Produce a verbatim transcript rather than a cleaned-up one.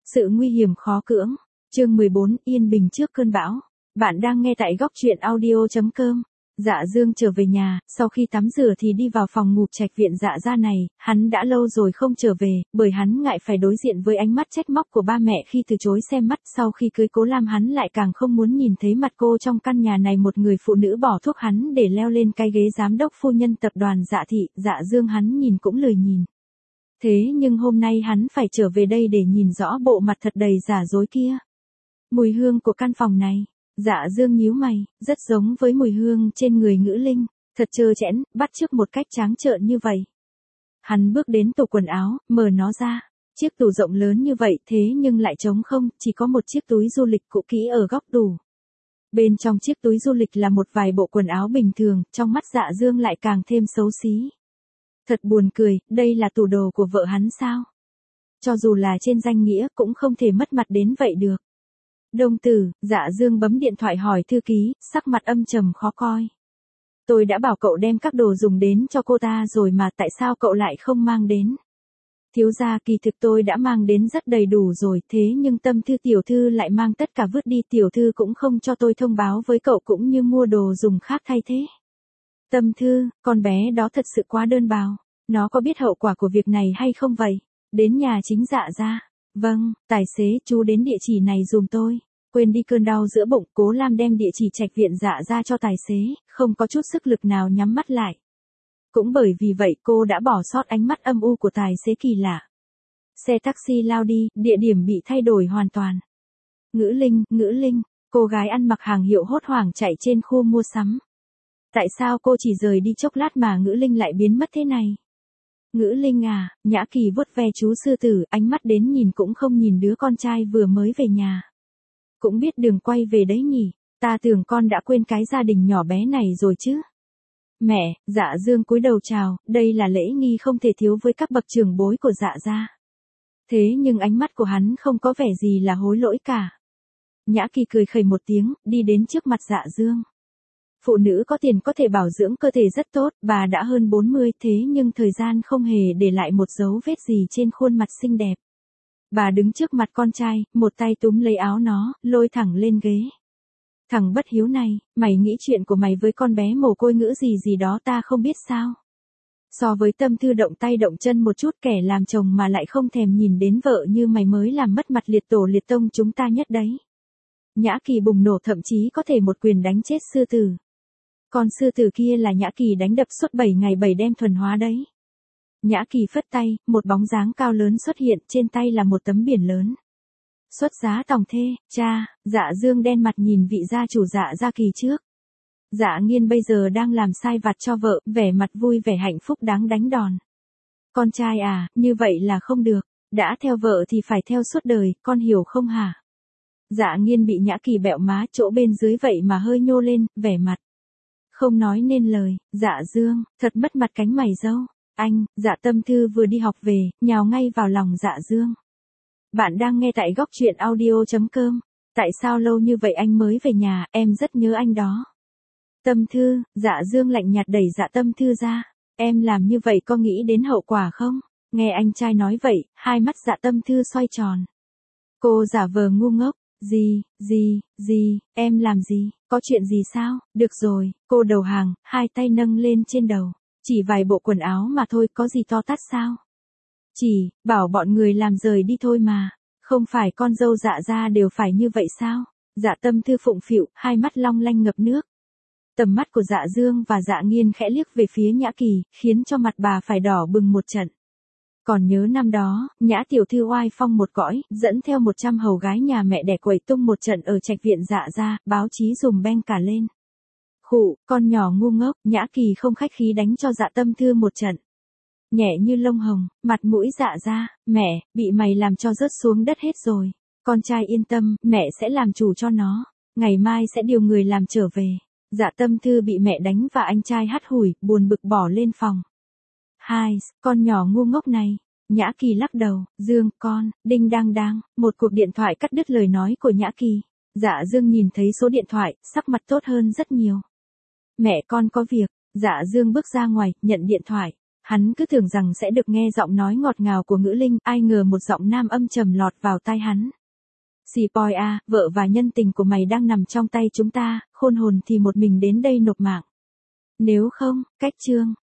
Sự nguy hiểm khó cưỡng. Chương mười bốn, yên bình trước cơn bão. Bạn đang nghe tại góc truyện audio chấm com. Dạ Dương trở về nhà, sau khi tắm rửa thì đi vào phòng ngủ trạch viện Dạ gia này, hắn đã lâu rồi không trở về, bởi hắn ngại phải đối diện với ánh mắt trách móc của ba mẹ khi từ chối xem mắt. Sau khi cưới Cố Lam hắn lại càng không muốn nhìn thấy mặt cô trong căn nhà này. Một người phụ nữ bỏ thuốc hắn để leo lên cái ghế giám đốc phu nhân tập đoàn Dạ thị. Dạ Dương hắn nhìn cũng lười nhìn. Thế nhưng hôm nay hắn phải trở về đây để nhìn rõ bộ mặt thật đầy giả dối kia. Mùi hương của căn phòng này. Dạ Dương nhíu mày, rất giống với mùi hương trên người Ngữ Linh, thật trơ trẽn, bắt chước một cách trắng trợn như vậy. Hắn bước đến tủ quần áo, mở nó ra. Chiếc tủ rộng lớn như vậy thế nhưng lại trống không, chỉ có một chiếc túi du lịch cũ kỹ ở góc tủ. Bên trong chiếc túi du lịch là một vài bộ quần áo bình thường, trong mắt Dạ Dương lại càng thêm xấu xí. Thật buồn cười, đây là tủ đồ của vợ hắn sao? Cho dù là trên danh nghĩa cũng không thể mất mặt đến vậy được. Đồng tử, Dạ Dương bấm điện thoại hỏi thư ký, sắc mặt âm trầm khó coi. Tôi đã bảo cậu đem các đồ dùng đến cho cô ta rồi mà tại sao cậu lại không mang đến? Thiếu gia, kỳ thực tôi đã mang đến rất đầy đủ rồi, thế nhưng Tâm Thư tiểu thư lại mang tất cả vứt đi, tiểu thư cũng không cho tôi thông báo với cậu cũng như mua đồ dùng khác thay thế. Tâm Thư, con bé đó thật sự quá đơn bào, nó có biết hậu quả của việc này hay không vậy? Đến nhà chính Dạ gia. Vâng, tài xế, chú đến địa chỉ này dùm tôi. Quên đi cơn đau giữa bụng, Cố Lam đem địa chỉ trạch viện Dạ gia cho tài xế, không có chút sức lực nào nhắm mắt lại. Cũng bởi vì vậy cô đã bỏ sót ánh mắt âm u của tài xế kỳ lạ. Xe taxi lao đi, địa điểm bị thay đổi hoàn toàn. Ngữ Linh, Ngữ Linh, cô gái ăn mặc hàng hiệu hốt hoảng chạy trên khu mua sắm. Tại sao cô chỉ rời đi chốc lát mà Ngữ Linh lại biến mất thế này? Ngữ Linh à, Nhã Kỳ vuốt ve chú sư tử, ánh mắt đến nhìn cũng không nhìn đứa con trai vừa mới về nhà. Cũng biết đường quay về đấy nhỉ, ta tưởng con đã quên cái gia đình nhỏ bé này rồi chứ. Mẹ, Dạ Dương cúi đầu chào, đây là lễ nghi không thể thiếu với các bậc trưởng bối của Dạ gia. Thế nhưng ánh mắt của hắn không có vẻ gì là hối lỗi cả. Nhã Kỳ cười khẩy một tiếng, đi đến trước mặt Dạ Dương. Phụ nữ có tiền có thể bảo dưỡng cơ thể rất tốt, bà đã hơn bốn mươi thế nhưng thời gian không hề để lại một dấu vết gì trên khuôn mặt xinh đẹp. Bà đứng trước mặt con trai, một tay túm lấy áo nó, lôi thẳng lên ghế. Thằng bất hiếu này, mày nghĩ chuyện của mày với con bé mồ côi Ngữ gì gì đó ta không biết sao? So với Tâm Thư động tay động chân một chút, kẻ làm chồng mà lại không thèm nhìn đến vợ như mày mới làm mất mặt liệt tổ liệt tông chúng ta nhất đấy. Nhã Kỳ bùng nổ, thậm chí có thể một quyền đánh chết sư tử. Con sư tử kia là Nhã Kỳ đánh đập suốt bảy ngày bảy đêm thuần hóa đấy. Nhã Kỳ phất tay, một bóng dáng cao lớn xuất hiện, trên tay là một tấm biển lớn. Xuất giá tòng thê, cha. Dạ Dương đen mặt nhìn vị gia chủ Dạ gia Kỳ trước. Dạ Nghiên bây giờ đang làm sai vặt cho vợ, vẻ mặt vui vẻ hạnh phúc đáng đánh đòn. Con trai à, như vậy là không được, đã theo vợ thì phải theo suốt đời, con hiểu không hả? Dạ Nghiên bị Nhã Kỳ bẹo má chỗ bên dưới vậy mà hơi nhô lên, vẻ mặt không nói nên lời. Dạ Dương, thật mất mặt cánh mày dâu. Anh, Dạ Tâm Thư vừa đi học về, nhào ngay vào lòng Dạ Dương. Bạn đang nghe tại góc truyện audio chấm com. Tại sao lâu như vậy anh mới về nhà, em rất nhớ anh đó. Tâm Thư, Dạ Dương lạnh nhạt đẩy Dạ Tâm Thư ra. Em làm như vậy có nghĩ đến hậu quả không? Nghe anh trai nói vậy, hai mắt Dạ Tâm Thư xoay tròn. Cô giả vờ ngu ngốc. Gì, gì, gì, em làm gì, có chuyện gì sao? Được rồi, cô đầu hàng, hai tay nâng lên trên đầu. Chỉ vài bộ quần áo mà thôi, có gì to tát sao? Chỉ, bảo bọn người làm rời đi thôi mà. Không phải con dâu Dạ gia đều phải như vậy sao? Dạ Tâm Thư phụng phịu, hai mắt long lanh ngập nước. Tầm mắt của Dạ Dương và Dạ Nghiên khẽ liếc về phía Nhã Kỳ, khiến cho mặt bà phải đỏ bừng một trận. Còn nhớ năm đó, Nhã tiểu thư oai phong một cõi, dẫn theo một trăm hầu gái nhà mẹ đẻ quẩy tung một trận ở trạch viện Dạ gia, báo chí dùm beng cả lên. Khụ, con nhỏ ngu ngốc, Nhã Kỳ không khách khí đánh cho Dạ Tâm Thư một trận. Nhẹ như lông hồng, mặt mũi Dạ ra, mẹ, bị mày làm cho rớt xuống đất hết rồi. Con trai yên tâm, mẹ sẽ làm chủ cho nó, ngày mai sẽ điều người làm trở về. Dạ Tâm Thư bị mẹ đánh và anh trai hắt hủi, buồn bực bỏ lên phòng. Hai, con nhỏ ngu ngốc này. Nhã Kỳ lắc đầu, Dương, con, đinh đang đang, một cuộc điện thoại cắt đứt lời nói của Nhã Kỳ. Dạ Dương nhìn thấy số điện thoại, sắc mặt tốt hơn rất nhiều. Mẹ con có việc. Dạ Dương bước ra ngoài, nhận điện thoại. Hắn cứ tưởng rằng sẽ được nghe giọng nói ngọt ngào của Ngữ Linh, ai ngờ một giọng nam âm trầm lọt vào tai hắn. Xì poi a, vợ và nhân tình của mày đang nằm trong tay chúng ta, khôn hồn thì một mình đến đây nộp mạng. Nếu không, cách chương.